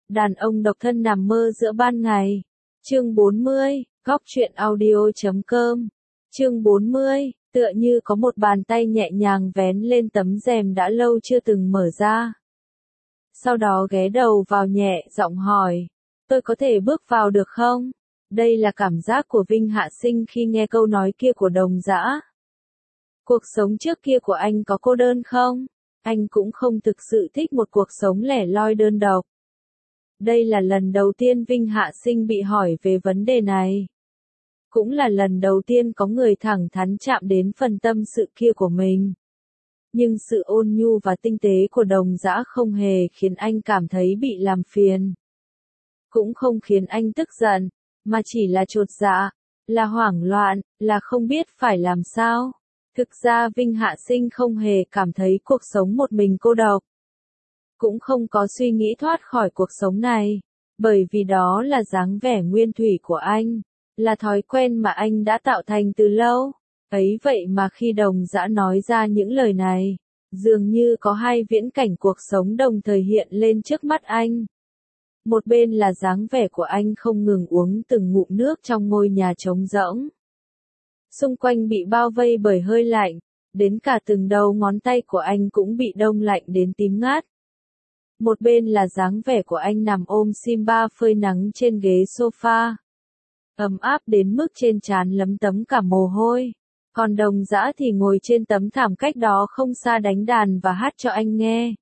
Đàn ông độc thân nằm mơ giữa ban ngày. Chương 40, Góc truyện audio.com. Chương 40, tựa như có một bàn tay nhẹ nhàng vén lên tấm rèm đã lâu chưa từng mở ra. Sau đó ghé đầu vào nhẹ giọng hỏi, tôi có thể bước vào được không? Đây là cảm giác của Vinh Hạ Sinh khi nghe câu nói kia của Đồng Dã. Cuộc sống trước kia của anh có cô đơn không? Anh cũng không thực sự thích một cuộc sống lẻ loi đơn độc. Đây là lần đầu tiên Vinh Hạ Sinh bị hỏi về vấn đề này. Cũng là lần đầu tiên có người thẳng thắn chạm đến phần tâm sự kia của mình. Nhưng sự ôn nhu và tinh tế của Đồng Dã không hề khiến anh cảm thấy bị làm phiền. Cũng không khiến anh tức giận, mà chỉ là chột dạ, là hoảng loạn, là không biết phải làm sao. Thực ra Vinh Hạ Sinh không hề cảm thấy cuộc sống một mình cô độc. Cũng không có suy nghĩ thoát khỏi cuộc sống này, bởi vì đó là dáng vẻ nguyên thủy của anh, là thói quen mà anh đã tạo thành từ lâu. Ấy vậy mà khi Đồng Dã nói ra những lời này, dường như có hai viễn cảnh cuộc sống đồng thời hiện lên trước mắt anh. Một bên là dáng vẻ của anh không ngừng uống từng ngụm nước trong ngôi nhà trống rỗng. Xung quanh bị bao vây bởi hơi lạnh, đến cả từng đầu ngón tay của anh cũng bị đông lạnh đến tím ngắt. Một bên là dáng vẻ của anh nằm ôm Simba phơi nắng trên ghế sofa. Ấm áp đến mức trên trán lấm tấm cả mồ hôi. Còn Đồng Dã thì ngồi trên tấm thảm cách đó không xa đánh đàn và hát cho anh nghe.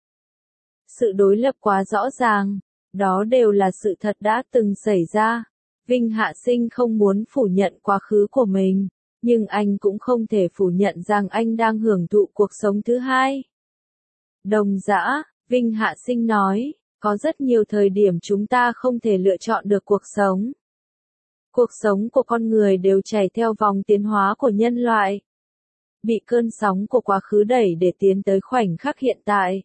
Sự đối lập quá rõ ràng, đó đều là sự thật đã từng xảy ra. Vinh Hạ Sinh không muốn phủ nhận quá khứ của mình, nhưng anh cũng không thể phủ nhận rằng anh đang hưởng thụ cuộc sống thứ hai. Đồng Dã, Vinh Hạ Sinh nói, có rất nhiều thời điểm chúng ta không thể lựa chọn được cuộc sống. Cuộc sống của con người đều chảy theo vòng tiến hóa của nhân loại. Bị cơn sóng của quá khứ đẩy để tiến tới khoảnh khắc hiện tại.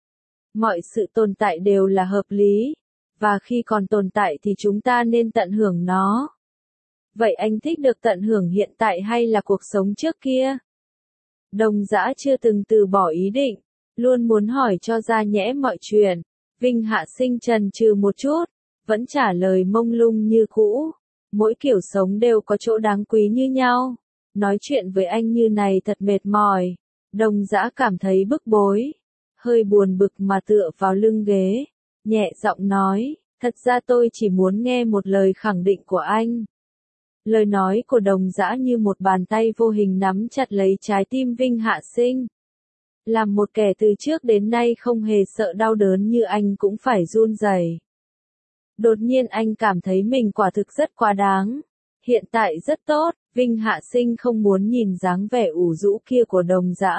Mọi sự tồn tại đều là hợp lý, và khi còn tồn tại thì chúng ta nên tận hưởng nó. Vậy anh thích được tận hưởng hiện tại hay là cuộc sống trước kia? Đồng Dã chưa từng từ bỏ ý định, luôn muốn hỏi cho ra nhẽ mọi chuyện. Vinh Hạ Sinh chần chừ một chút, vẫn trả lời mông lung như cũ. Mỗi kiểu sống đều có chỗ đáng quý như nhau. Nói chuyện với anh như này thật mệt mỏi. Đồng Dã cảm thấy bức bối, hơi buồn bực mà tựa vào lưng ghế, nhẹ giọng nói, thật ra tôi chỉ muốn nghe một lời khẳng định của anh. Lời nói của Đồng Dã như một bàn tay vô hình nắm chặt lấy trái tim Vinh Hạ Sinh. Làm một kẻ từ trước đến nay không hề sợ đau đớn như anh cũng phải run rẩy. Đột nhiên anh cảm thấy mình quả thực rất quá đáng. Hiện tại rất tốt, Vinh Hạ Sinh không muốn nhìn dáng vẻ ủ rũ kia của Đồng Dã.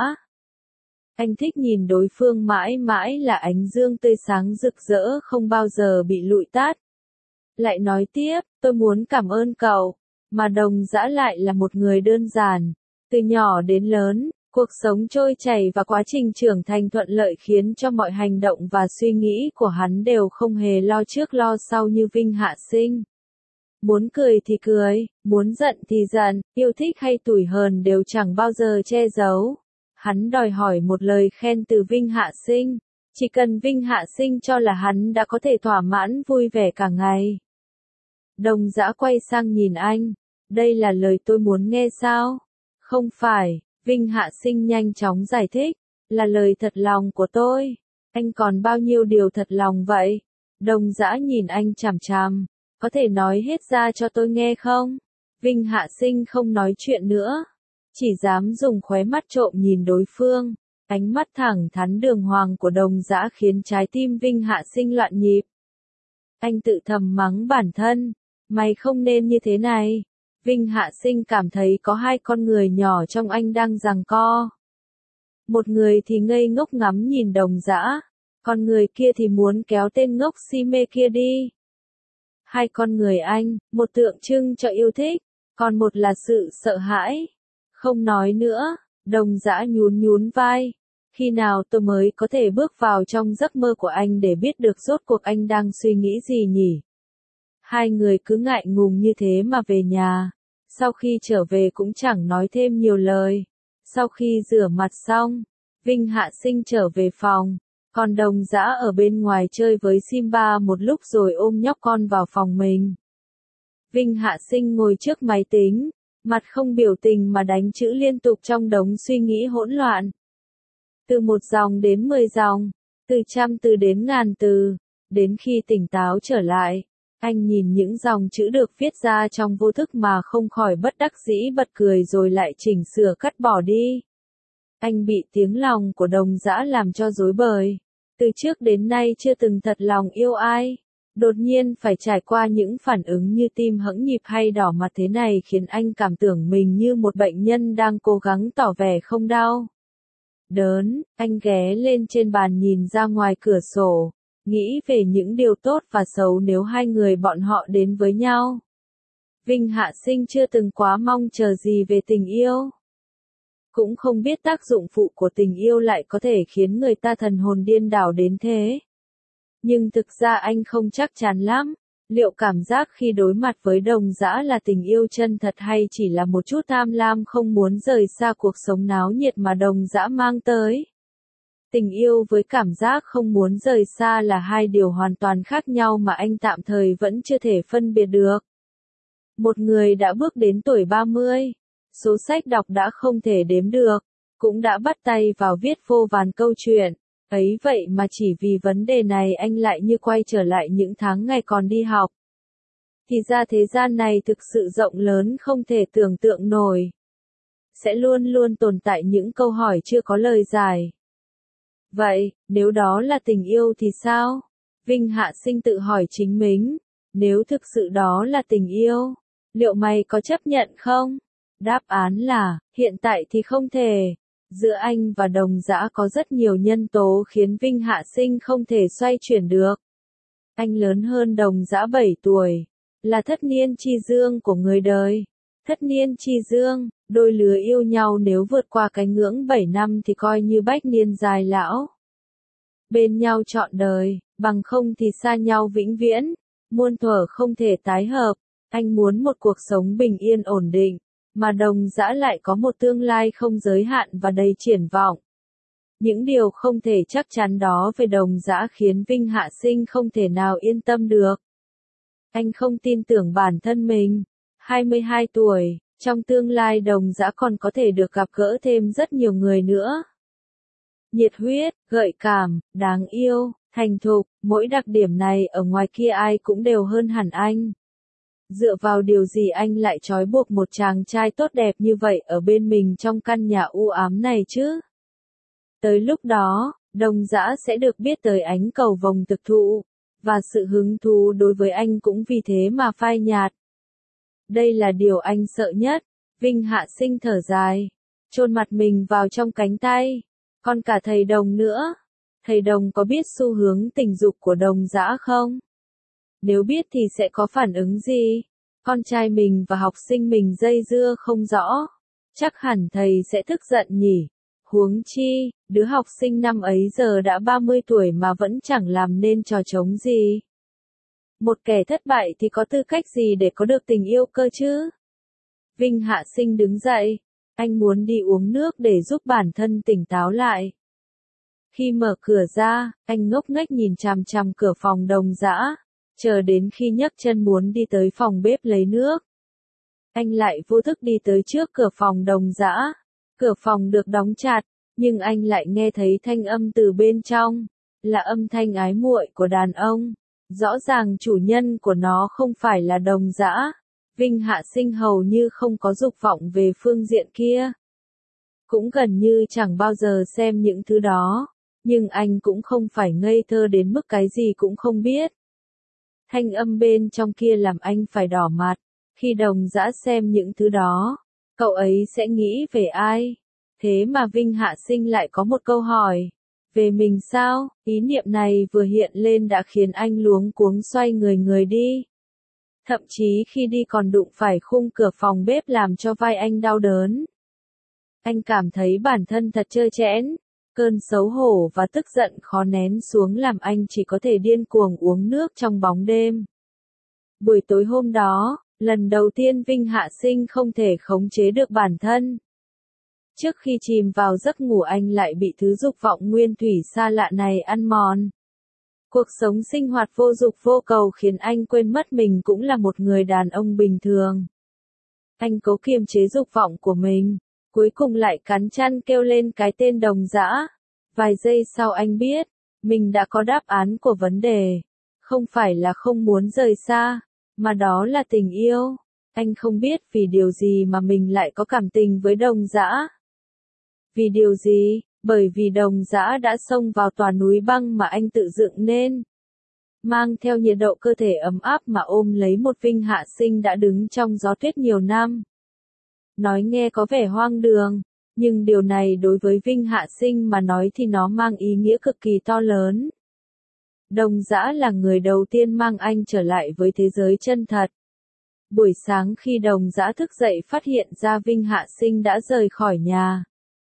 Anh thích nhìn đối phương mãi mãi là ánh dương tươi sáng rực rỡ không bao giờ bị lụi tắt. Lại nói tiếp, tôi muốn cảm ơn cậu, mà Đồng Dã lại là một người đơn giản. Từ nhỏ đến lớn, cuộc sống trôi chảy và quá trình trưởng thành thuận lợi khiến cho mọi hành động và suy nghĩ của hắn đều không hề lo trước lo sau như Vinh Hạ Sinh. Muốn cười thì cười, muốn giận thì giận, yêu thích hay tủi hờn đều chẳng bao giờ che giấu. Hắn đòi hỏi một lời khen từ Vinh Hạ Sinh, chỉ cần Vinh Hạ Sinh cho là hắn đã có thể thỏa mãn vui vẻ cả ngày. Đồng Dã quay sang nhìn anh, đây là lời tôi muốn nghe sao? Không phải, Vinh Hạ Sinh nhanh chóng giải thích, là lời thật lòng của tôi. Anh còn bao nhiêu điều thật lòng vậy? Đồng Dã nhìn anh chằm chằm, có thể nói hết ra cho tôi nghe không? Vinh Hạ Sinh không nói chuyện nữa, chỉ dám dùng khóe mắt trộm nhìn đối phương. Ánh mắt thẳng thắn đường hoàng của Đồng Dã khiến trái tim Vinh Hạ Sinh loạn nhịp. Anh tự thầm mắng bản thân, mày không nên như thế này. Vinh Hạ Sinh cảm thấy có hai con người nhỏ trong anh đang giằng co. Một người thì ngây ngốc ngắm nhìn Đồng Dã, còn người kia thì muốn kéo tên ngốc si mê kia đi. Hai con người anh, một tượng trưng cho yêu thích, còn một là sự sợ hãi. Không nói nữa, Đồng Dã nhún nhún vai. Khi nào tôi mới có thể bước vào trong giấc mơ của anh để biết được rốt cuộc anh đang suy nghĩ gì nhỉ? Hai người cứ ngại ngùng như thế mà về nhà. Sau khi trở về cũng chẳng nói thêm nhiều lời. Sau khi rửa mặt xong, Vinh Hạ Sinh trở về phòng. Còn Đồng Dã ở bên ngoài chơi với Simba một lúc rồi ôm nhóc con vào phòng mình. Vinh Hạ Sinh ngồi trước máy tính, mặt không biểu tình mà đánh chữ liên tục trong đống suy nghĩ hỗn loạn. Từ 1 dòng đến 10 dòng, từ 100 từ đến 1000 từ, đến khi tỉnh táo trở lại, anh nhìn những dòng chữ được viết ra trong vô thức mà không khỏi bất đắc dĩ bật cười rồi lại chỉnh sửa cắt bỏ đi. Anh bị tiếng lòng của Đồng Dã làm cho rối bời. Từ trước đến nay chưa từng thật lòng yêu ai. Đột nhiên phải trải qua những phản ứng như tim hẫng nhịp hay đỏ mặt thế này khiến anh cảm tưởng mình như một bệnh nhân đang cố gắng tỏ vẻ không đau đớn. Anh ghé lên trên bàn nhìn ra ngoài cửa sổ, nghĩ về những điều tốt và xấu nếu hai người bọn họ đến với nhau. Vinh Hạ Sinh chưa từng quá mong chờ gì về tình yêu. Cũng không biết tác dụng phụ của tình yêu lại có thể khiến người ta thần hồn điên đảo đến thế. Nhưng thực ra anh không chắc chắn lắm, liệu cảm giác khi đối mặt với Đồng Dã là tình yêu chân thật hay chỉ là một chút tham lam không muốn rời xa cuộc sống náo nhiệt mà Đồng Dã mang tới. Tình yêu với cảm giác không muốn rời xa là hai điều hoàn toàn khác nhau mà anh tạm thời vẫn chưa thể phân biệt được. Một người đã bước đến tuổi 30, số sách đọc đã không thể đếm được, cũng đã bắt tay vào viết vô vàn câu chuyện. Ấy vậy mà chỉ vì vấn đề này anh lại như quay trở lại những tháng ngày còn đi học. Thì ra thế gian này thực sự rộng lớn không thể tưởng tượng nổi. Sẽ luôn luôn tồn tại những câu hỏi chưa có lời giải. Vậy, nếu đó là tình yêu thì sao? Vinh Hạ Sinh tự hỏi chính mình. Nếu thực sự đó là tình yêu, liệu mày có chấp nhận không? Đáp án là, hiện tại thì không thể. Giữa anh và Đồng Dã có rất nhiều nhân tố khiến Vinh Hạ Sinh không thể xoay chuyển được. Anh lớn hơn Đồng Dã 7 tuổi, là thất niên chi dương của người đời. Thất niên chi dương, đôi lứa yêu nhau nếu vượt qua cái ngưỡng 7 năm thì coi như bách niên dài lão. Bên nhau trọn đời, bằng không thì xa nhau vĩnh viễn, muôn thuở không thể tái hợp. Anh muốn một cuộc sống bình yên ổn định, mà Đồng Dã lại có một tương lai không giới hạn và đầy triển vọng. Những điều không thể chắc chắn đó về Đồng Dã khiến Vinh Hạ Sinh không thể nào yên tâm được. Anh không tin tưởng bản thân mình. 22 tuổi, trong tương lai Đồng Dã còn có thể được gặp gỡ thêm rất nhiều người nữa. Nhiệt huyết, gợi cảm, đáng yêu, thành thục, mỗi đặc điểm này ở ngoài kia ai cũng đều hơn hẳn anh. Dựa vào điều gì anh lại trói buộc một chàng trai tốt đẹp như vậy ở bên mình trong căn nhà u ám này chứ? Tới lúc đó, Đồng Dã sẽ được biết tới ánh cầu vồng thực thụ, và sự hứng thú đối với anh cũng vì thế mà phai nhạt. Đây là điều anh sợ nhất. Vinh Hạ Sinh thở dài, chôn mặt mình vào trong cánh tay. Còn cả thầy Đồng nữa. Thầy Đồng có biết xu hướng tình dục của Đồng Dã không? Nếu biết thì sẽ có phản ứng gì? Con trai mình và học sinh mình dây dưa không rõ. Chắc hẳn thầy sẽ tức giận nhỉ. Huống chi, đứa học sinh năm ấy giờ đã 30 tuổi mà vẫn chẳng làm nên trò trống gì. Một kẻ thất bại thì có tư cách gì để có được tình yêu cơ chứ? Vinh Hạ Sinh đứng dậy. Anh muốn đi uống nước để giúp bản thân tỉnh táo lại. Khi mở cửa ra, anh ngốc nghếch nhìn chằm chằm cửa phòng Đồng Dã, chờ đến khi nhấc chân muốn đi tới phòng bếp lấy nước. Anh lại vô thức đi tới trước cửa phòng Đồng Dã. Cửa phòng được đóng chặt, nhưng anh lại nghe thấy thanh âm từ bên trong, là âm thanh ái muội của đàn ông. Rõ ràng chủ nhân của nó không phải là Đồng Dã. Vinh Hạ Sinh hầu như không có dục vọng về phương diện kia. Cũng gần như chẳng bao giờ xem những thứ đó, nhưng anh cũng không phải ngây thơ đến mức cái gì cũng không biết. Thanh âm bên trong kia làm anh phải đỏ mặt. Khi Đồng Dã xem những thứ đó, cậu ấy sẽ nghĩ về ai? Thế mà Vinh Hạ Sinh lại có một câu hỏi. Về mình sao? Ý niệm này vừa hiện lên đã khiến anh luống cuống xoay người đi. Thậm chí khi đi còn đụng phải khung cửa phòng bếp làm cho vai anh đau đớn. Anh cảm thấy bản thân thật trơ trẽn. Cơn xấu hổ và tức giận khó nén xuống làm anh chỉ có thể điên cuồng uống nước trong bóng đêm. Buổi tối hôm đó, lần đầu tiên Vinh Hạ Sinh không thể khống chế được bản thân. Trước khi chìm vào giấc ngủ anh lại bị thứ dục vọng nguyên thủy xa lạ này ăn mòn. Cuộc sống sinh hoạt vô dục vô cầu khiến anh quên mất mình cũng là một người đàn ông bình thường. Anh cố kiềm chế dục vọng của mình, cuối cùng lại cắn răng kêu lên cái tên Đồng Dã. Vài giây sau anh biết, mình đã có đáp án của vấn đề. Không phải là không muốn rời xa, mà đó là tình yêu. Anh không biết vì điều gì mà mình lại có cảm tình với Đồng Dã. Vì điều gì? Bởi vì Đồng Dã đã xông vào tòa núi băng mà anh tự dựng nên. Mang theo nhiệt độ cơ thể ấm áp mà ôm lấy một Vinh Hạ Sinh đã đứng trong gió tuyết nhiều năm. Nói nghe có vẻ hoang đường, nhưng điều này đối với Vinh Hạ Sinh mà nói thì nó mang ý nghĩa cực kỳ to lớn. Đồng Dã là người đầu tiên mang anh trở lại với thế giới chân thật. Buổi sáng khi Đồng Dã thức dậy phát hiện ra Vinh Hạ Sinh đã rời khỏi nhà.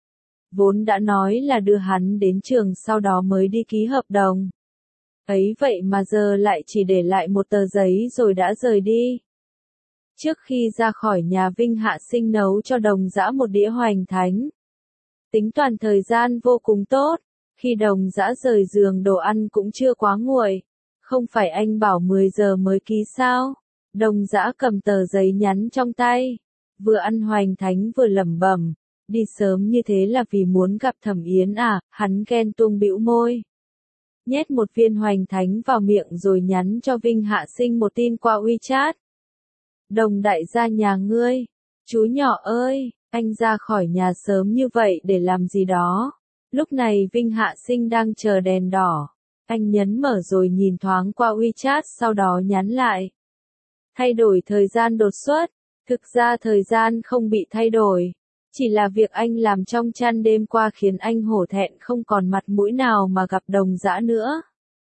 Vốn đã nói là đưa hắn đến trường sau đó mới đi ký hợp đồng. Ấy vậy mà giờ lại chỉ để lại một tờ giấy rồi đã rời đi. Trước khi ra khỏi nhà Vinh Hạ Sinh nấu cho Đồng Dã một đĩa hoành thánh. Tính toán thời gian vô cùng tốt, khi Đồng Dã rời giường đồ ăn cũng chưa quá nguội. Không phải anh bảo 10 giờ mới ký sao? Đồng Dã cầm tờ giấy nhắn trong tay, vừa ăn hoành thánh vừa lẩm bẩm, đi sớm như thế là vì muốn gặp Thẩm Yến à? Hắn ghen tuông bĩu môi. Nhét một viên hoành thánh vào miệng rồi nhắn cho Vinh Hạ Sinh một tin qua WeChat. Đồng đại gia nhà ngươi, chú nhỏ ơi, anh ra khỏi nhà sớm như vậy để làm gì đó? Lúc này Vinh Hạ Sinh đang chờ đèn đỏ. Anh nhấn mở rồi nhìn thoáng qua WeChat sau đó nhắn lại. Thay đổi thời gian đột xuất. Thực ra thời gian không bị thay đổi. Chỉ là việc anh làm trong chăn đêm qua khiến anh hổ thẹn không còn mặt mũi nào mà gặp Đồng Dã nữa.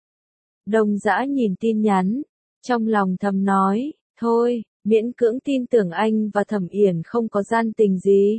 Đồng Dã nhìn tin nhắn, trong lòng thầm nói, thôi, miễn cưỡng tin tưởng anh và Thẩm Yển không có gian tình gì.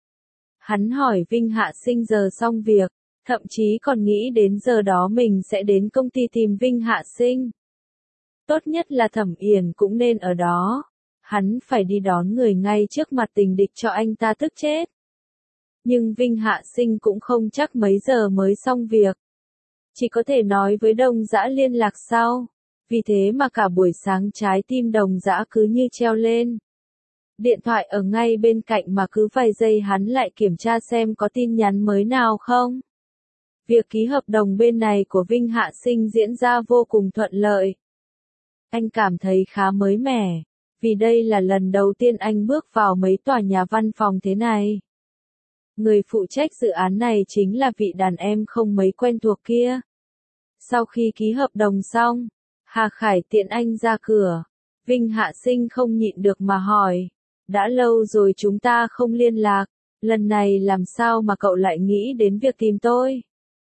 Hắn hỏi Vinh Hạ Sinh giờ xong việc, thậm chí còn nghĩ đến giờ đó mình sẽ đến công ty tìm Vinh Hạ Sinh. Tốt nhất là Thẩm Yển cũng nên ở đó. Hắn phải đi đón người ngay trước mặt tình địch cho anh ta tức chết. Nhưng Vinh Hạ Sinh cũng không chắc mấy giờ mới xong việc. Chỉ có thể nói với Đồng Dã liên lạc sau. Vì thế mà cả buổi sáng trái tim Đồng Dã cứ như treo lên. Điện thoại ở ngay bên cạnh mà cứ vài giây hắn lại kiểm tra xem có tin nhắn mới nào không. Việc ký hợp đồng bên này của Vinh Hạ Sinh diễn ra vô cùng thuận lợi. Anh cảm thấy khá mới mẻ. Vì đây là lần đầu tiên anh bước vào mấy tòa nhà văn phòng thế này. Người phụ trách dự án này chính là vị đàn em không mấy quen thuộc kia. Sau khi ký hợp đồng xong, Hà Khải tiện anh ra cửa. Vinh Hạ Sinh không nhịn được mà hỏi. Đã lâu rồi chúng ta không liên lạc, lần này làm sao mà cậu lại nghĩ đến việc tìm tôi?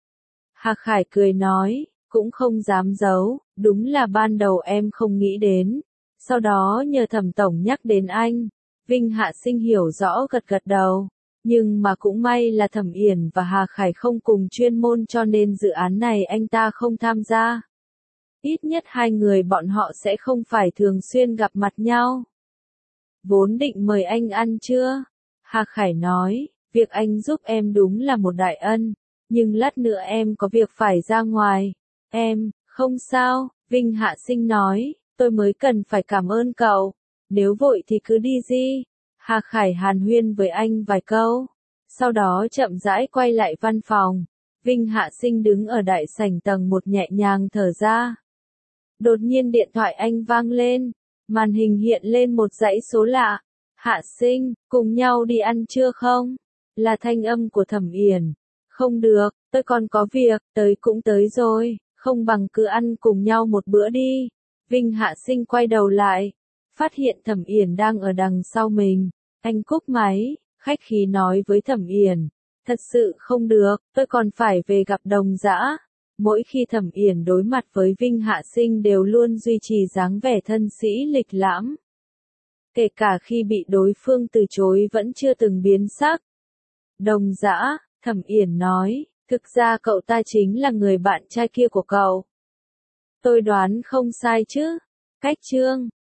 Hà Khải cười nói, cũng không dám giấu, đúng là ban đầu em không nghĩ đến. Sau đó nhờ Thẩm tổng nhắc đến anh. Vinh Hạ Sinh hiểu rõ gật gật đầu. Nhưng mà cũng may là Thẩm Yển và Hà Khải không cùng chuyên môn cho nên dự án này anh ta không tham gia. Ít nhất hai người bọn họ sẽ không phải thường xuyên gặp mặt nhau. Vốn định mời anh ăn trưa. Hà Khải nói, việc anh giúp em đúng là một đại ân. Nhưng lát nữa em có việc phải ra ngoài. Em, không sao, Vinh Hạ Sinh nói. Tôi mới cần phải cảm ơn cậu. Nếu vội thì cứ đi đi. Hà Khải hàn huyên với anh vài câu. Sau đó chậm rãi quay lại văn phòng. Vinh Hạ Sinh đứng ở đại sảnh tầng 1 nhẹ nhàng thở ra. Đột nhiên điện thoại anh vang lên. Màn hình hiện lên một dãy số lạ. Hạ Sinh, cùng nhau đi ăn trưa không? Là thanh âm của Thẩm Yển. Không được, tôi còn có việc, tới cũng tới rồi. Không bằng cứ ăn cùng nhau một bữa đi. Vinh Hạ Sinh quay đầu lại, phát hiện Thẩm Yển đang ở đằng sau mình. Anh cúp máy, khách khí nói với Thẩm Yển, thật sự không được, tôi còn phải về gặp Đồng Dã. Mỗi khi Thẩm Yển đối mặt với Vinh Hạ Sinh đều luôn duy trì dáng vẻ thân sĩ lịch lãm. Kể cả khi bị đối phương từ chối vẫn chưa từng biến sắc. Đồng Dã, Thẩm Yển nói, thực ra cậu ta chính là người bạn trai kia của cậu. Tôi đoán không sai chứ? Cách chương